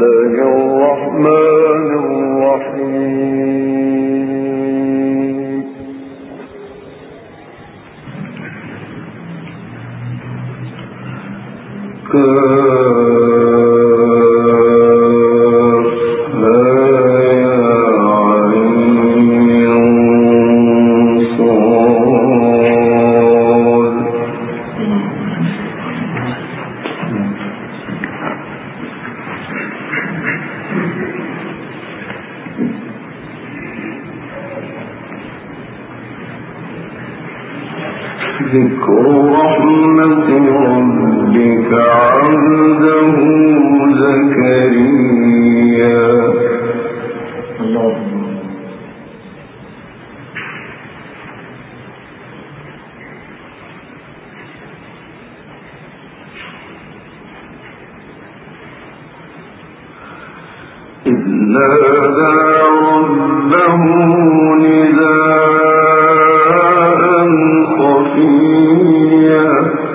ذكر رحمة ربك عبده زكريا. إذ نادى ربه نداء خفيا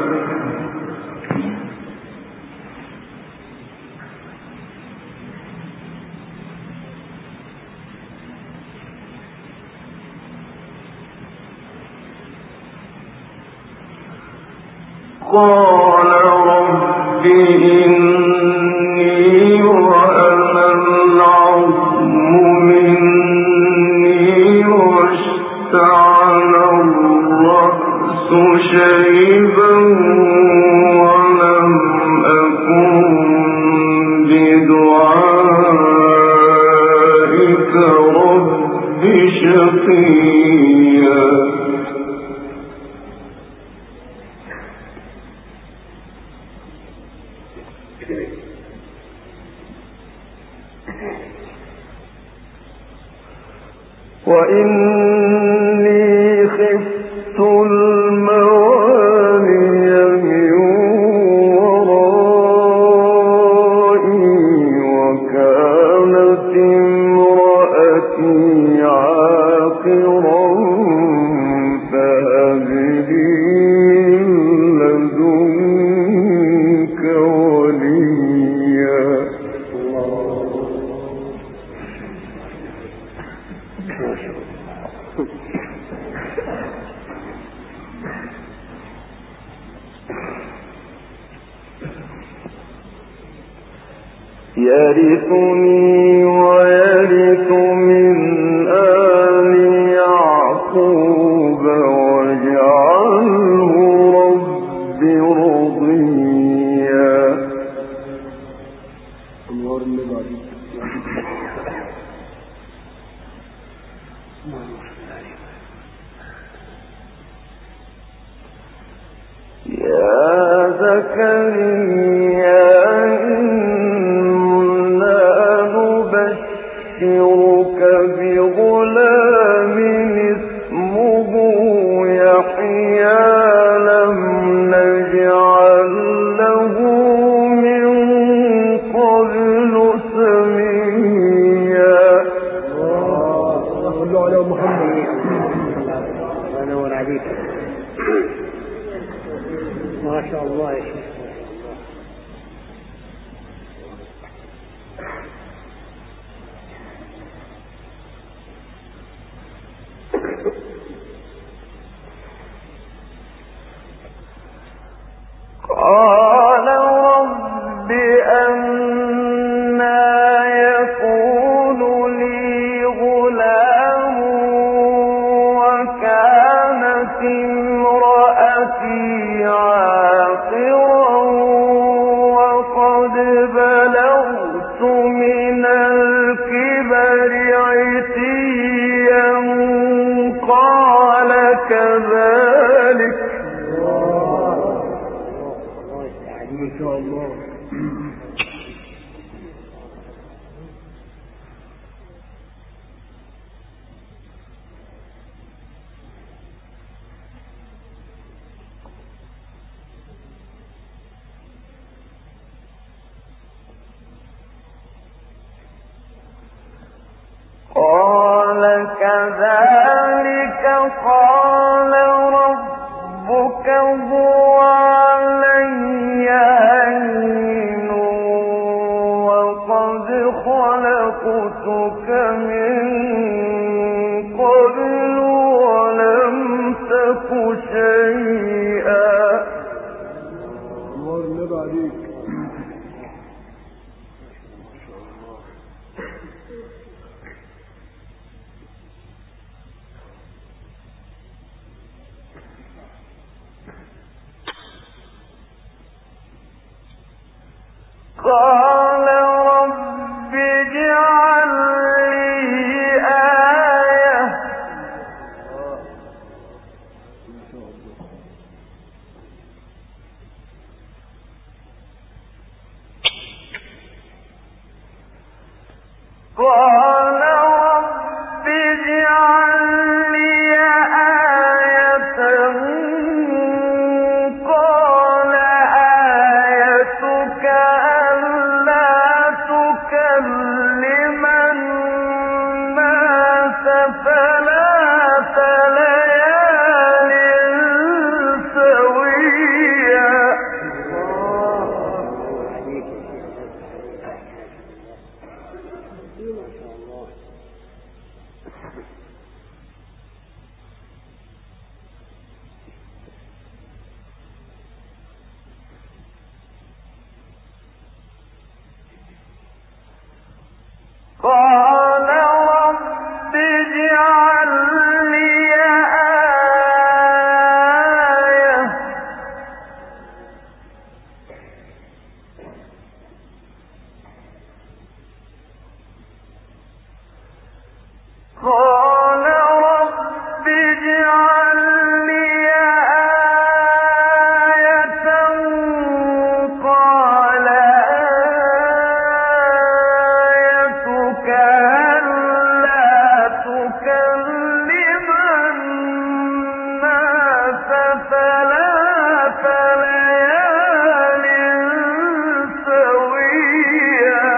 قال رب إني وهن العظم مني واشتعل الرأس شيبا ولم أكن بدعائك رب شقيا. وإني خفت الموالي من ورائي وكانت امرأتي عاقرا فهب لي من لدنك وليا. يرثني ويرث من آل يعقوب واجعله رب رضيا. يا زكريا نبشرك بغلام اسمه يحيى لم نجعل له من قبل سميا. صلوا على محمد. أنا والعبيد ما شاء الله يا شيخ. قال رب أنى يكون لي غلام وكانت امرأتي عاقرا وقد بلغت من الكبر عتيا قال كذلك. ما شاء الله. قال كذلك قال ربك هو علي هين وقد خلقتك من قبل ولم تك شيئا. الله النبي عليك. قال رب اجعل لي آية قال رب اجعل لي آية قال آيتك ألا تكلم الناس ثلاث ليال سويا. قال رب اجعل لي آية قال رب اجعل لي آية قال آيتك ألا تكلم الناس ثلاث ليال سويا.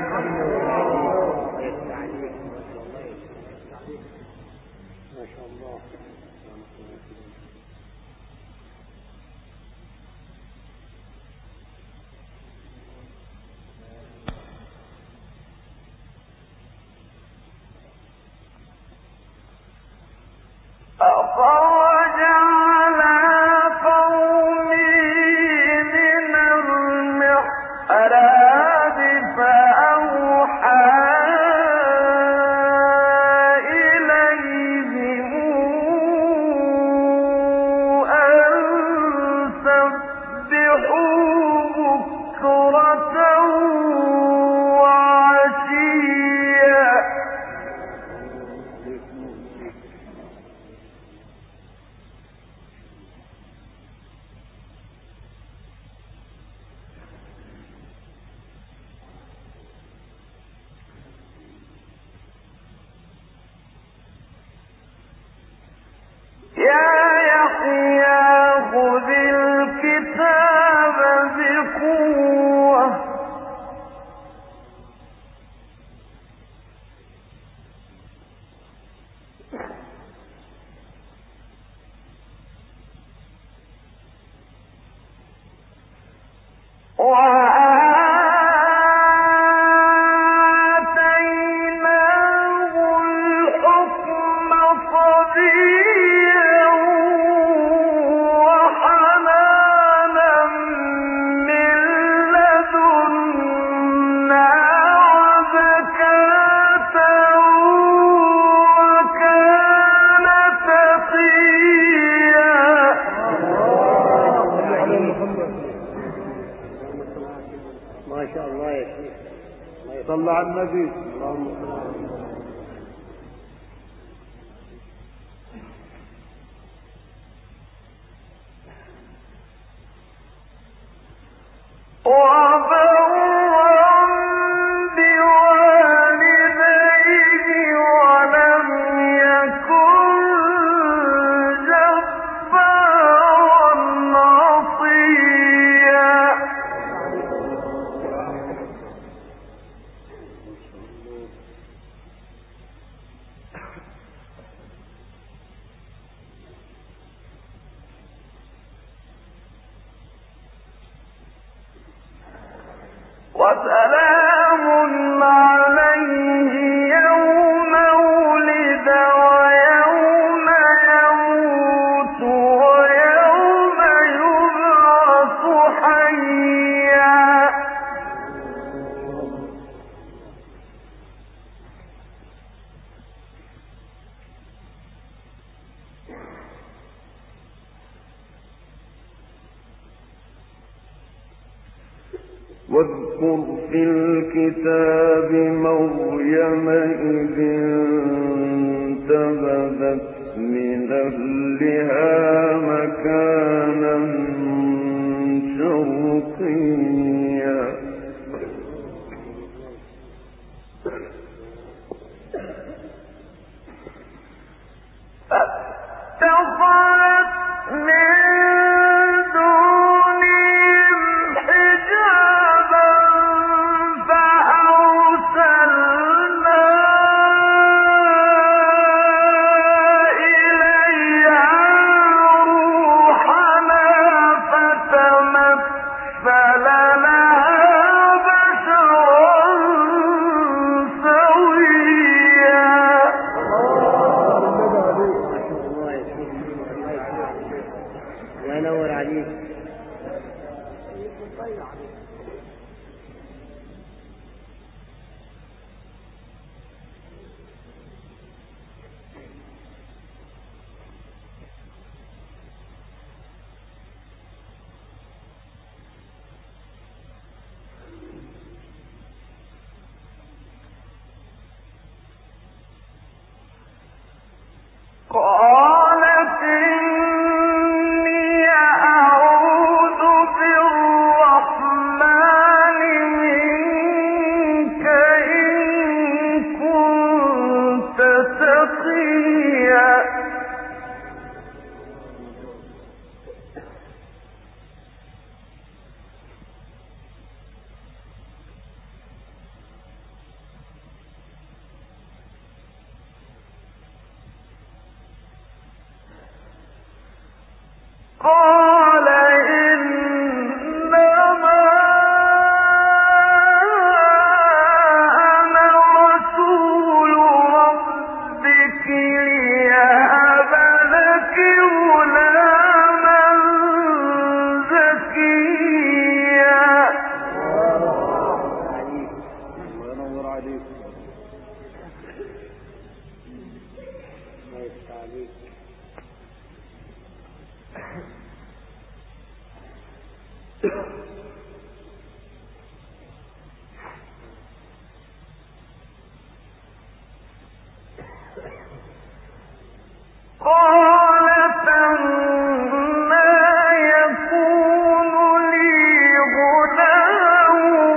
ما شاء الله. أخرج على قومه من المحراب فأوحى إليهم أن سبحوا بكرة وعشيا. يا يحيى خذ الكتاب بقوة وآتيناه الحكم صبيا وحنانا من لدنا وزكاة وكان تقيا. ما شاء الله يا شيخ. صلى على النبي. اللهم صل على النبي. وبرا بوالديه ولم يكن جبارا عصيا. وسلام عليه واذكر في الكتاب مريم إذ انتبذت من أهلها مكانا شرقيا فاتخذت من دونهم حجابا فأرسلنا إليها روحنا فتمثل لها بشرا سويا. الله ينور عليك. قالت إني أعوذ بالرحمن منك إن كنت تقيا. قال إنما أنا رسول ربك ليهب لك غلاما زكيا. الله ينور عليك. الله يفتح عليك. قالت أنى يكون لي غلام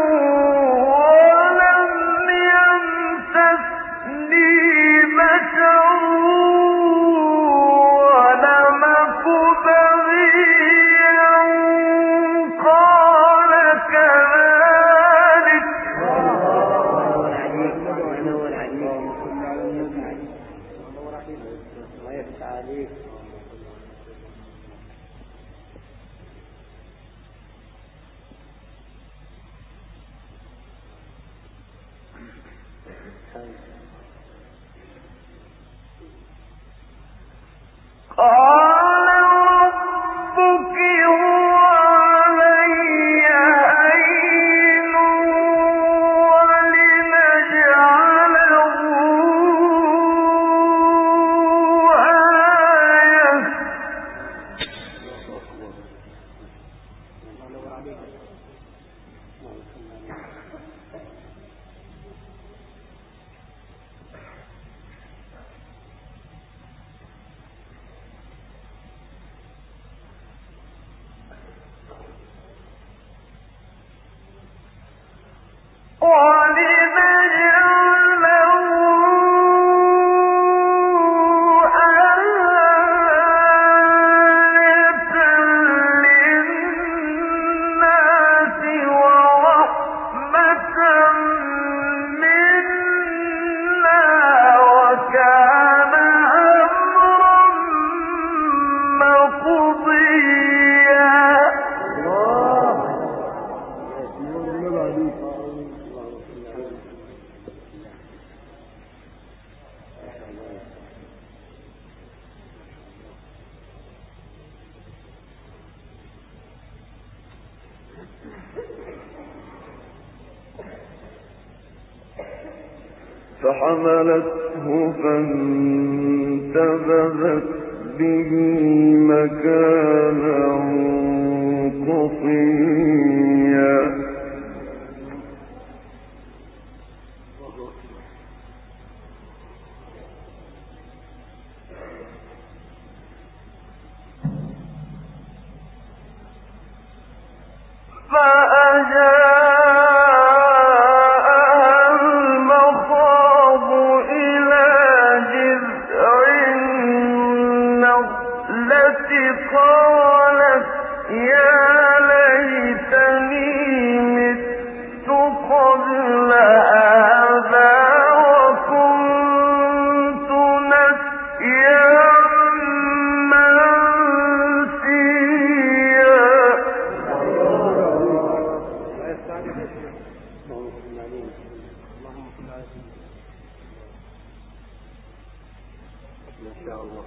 ولم يمسسني بشر ولم أك بغيا. قال كذلك. الله ينور عليك. الله يفتح عليك. قال ربك هو علي هين ولنجعله آية. فحملته فانتبذت به مكانا قصيا اللهم صل على سيدنا ما شاء الله.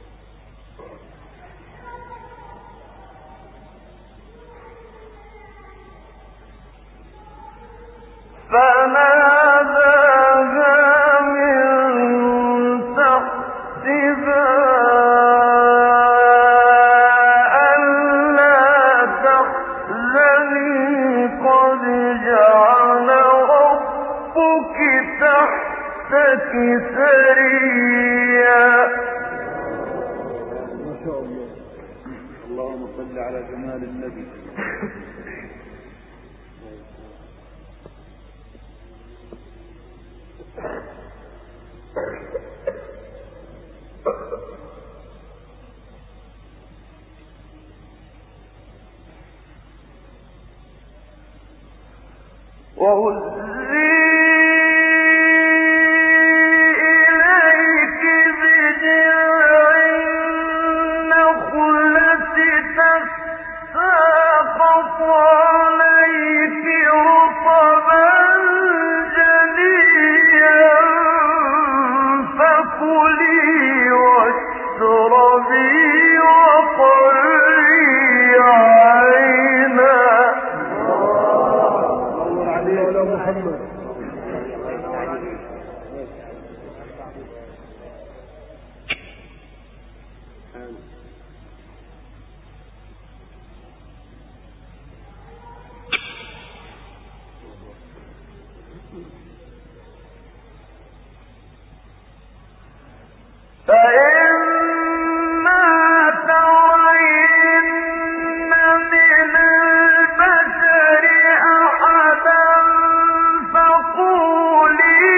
فناداها من تحتها ألا تحزني قد جعل ربك تحتك سريا. ما شاء الله. اللهم صل على جمال النبي. وهزي إليك بجذع النخلة تساقط عليك رطبا جنيا فكلي واشربي وقري عينا. محمد. فإما ترين من البشر أحدا فقولي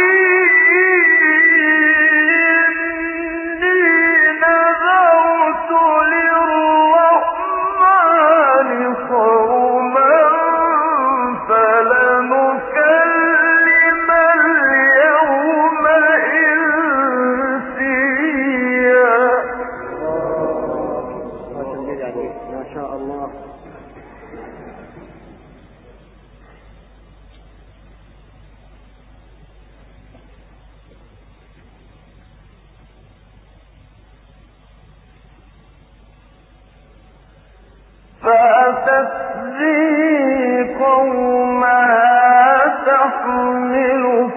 إني نذرت للرحمن صوما فلنكلم اليوم إنسيا. ما شاء الله. فأتت به قومها تحمله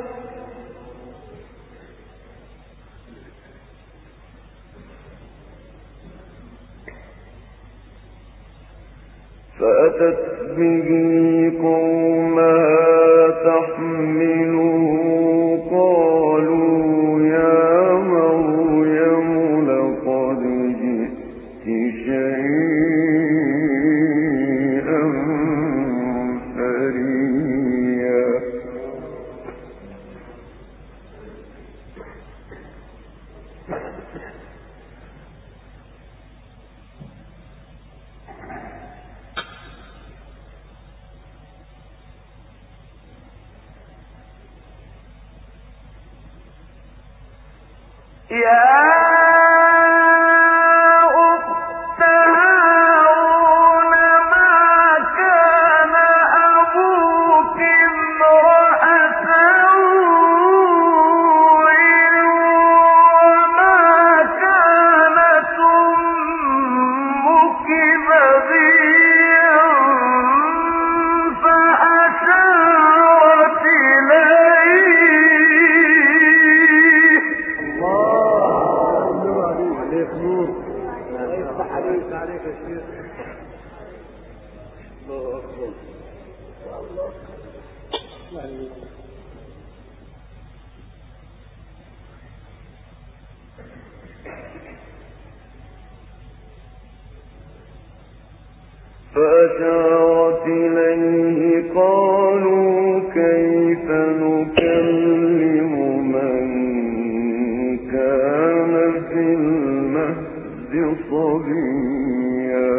قالوا يا مريم لقد جئت شيئا فريا. يا أخت هارون ما كان أبوك امرأ سوء وما كانت أمك بغيا فأشارت إليه. عليك نور. يفتح عليك يا شيخ. الله أكبر. فأشارت إليه قالوا كيف نكلم من كان في المهد صبيا.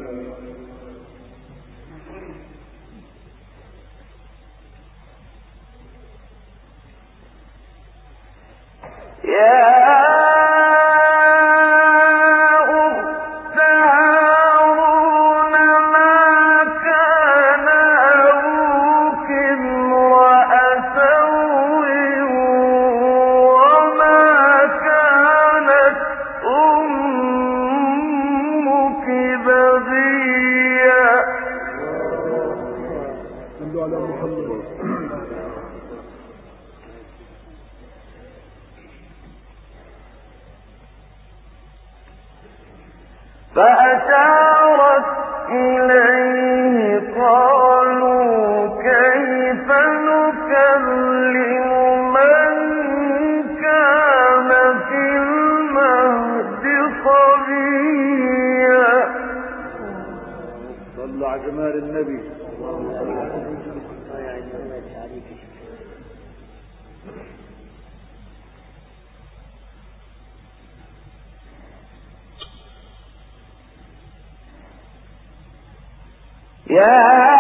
يا أخت هارون ما كان أبوك امرأ فأشارت إليه قالوا كيف نكلم من كان في المهد صبيا. صلوا على جمال النبي. يا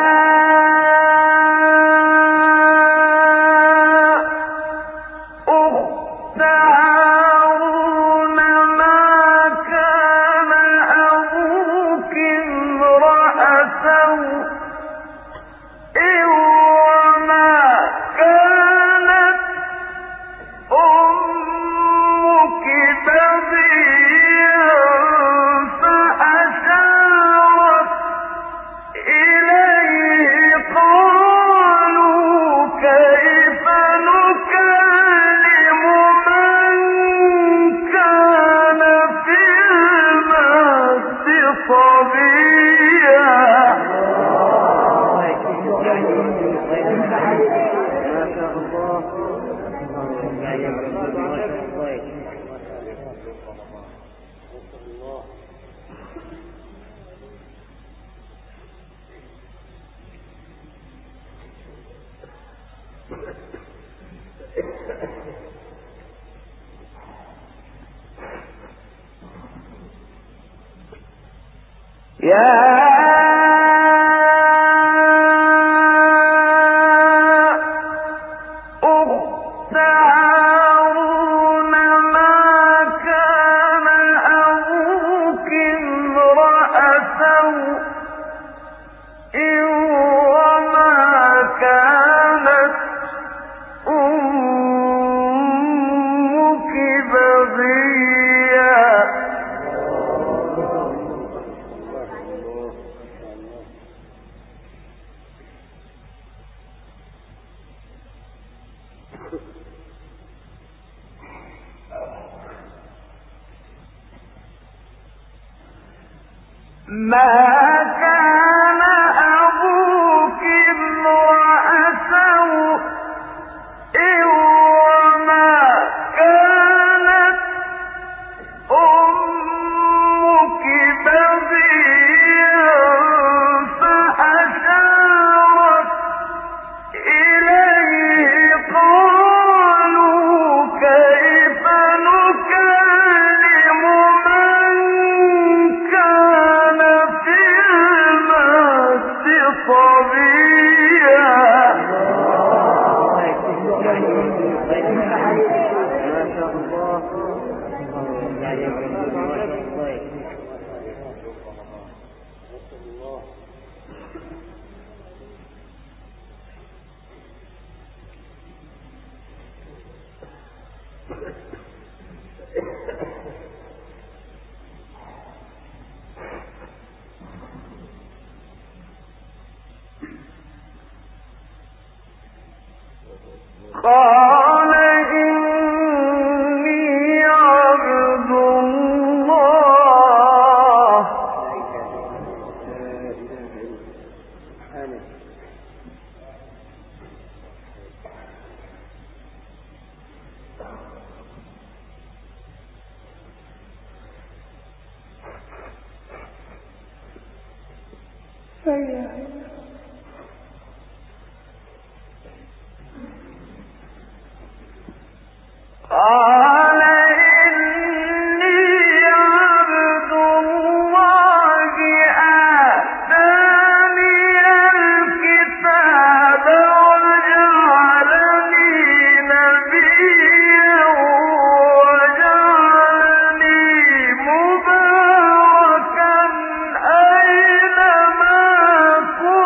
أخت هارون ما كان أبوك امرأ سوء وما كانت أمك بغيا فأشارت إليه قالوا كيف نكلم من كان في المهد صبيا. يا أخت هارون ما كان أبوك امرأ سوء وما كانت أمك بغيا. ما كان أبوك امرأ سوء وما كانت أمك بغيا فأشارت إليه قالوا كيف نكلم من كان في المهد صبيا. قال إني عبد الله قال إني عبد الله آتاني الكتاب وجعلني نبيا وجعلني مباركا أينما كنت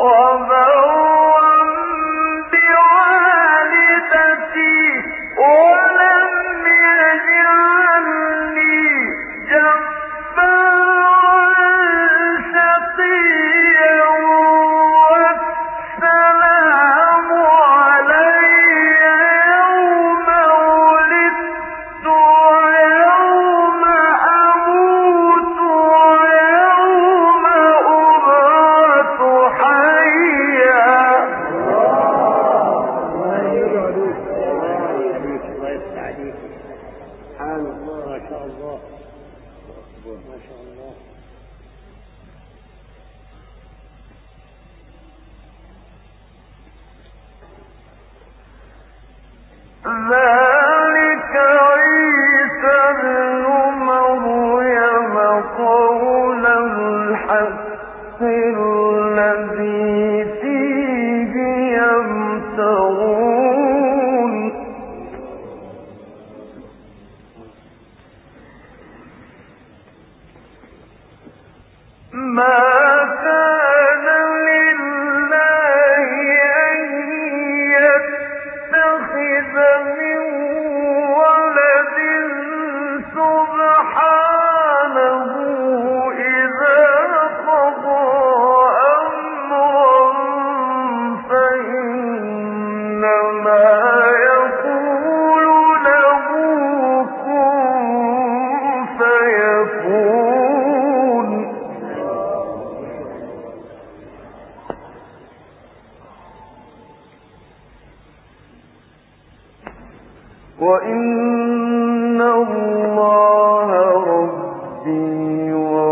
وإن الله ربي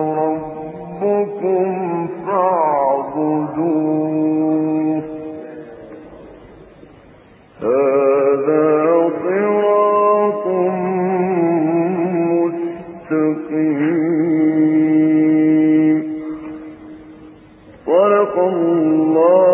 وربكم فاعبدوه هذا صراط مستقيم. صدق الله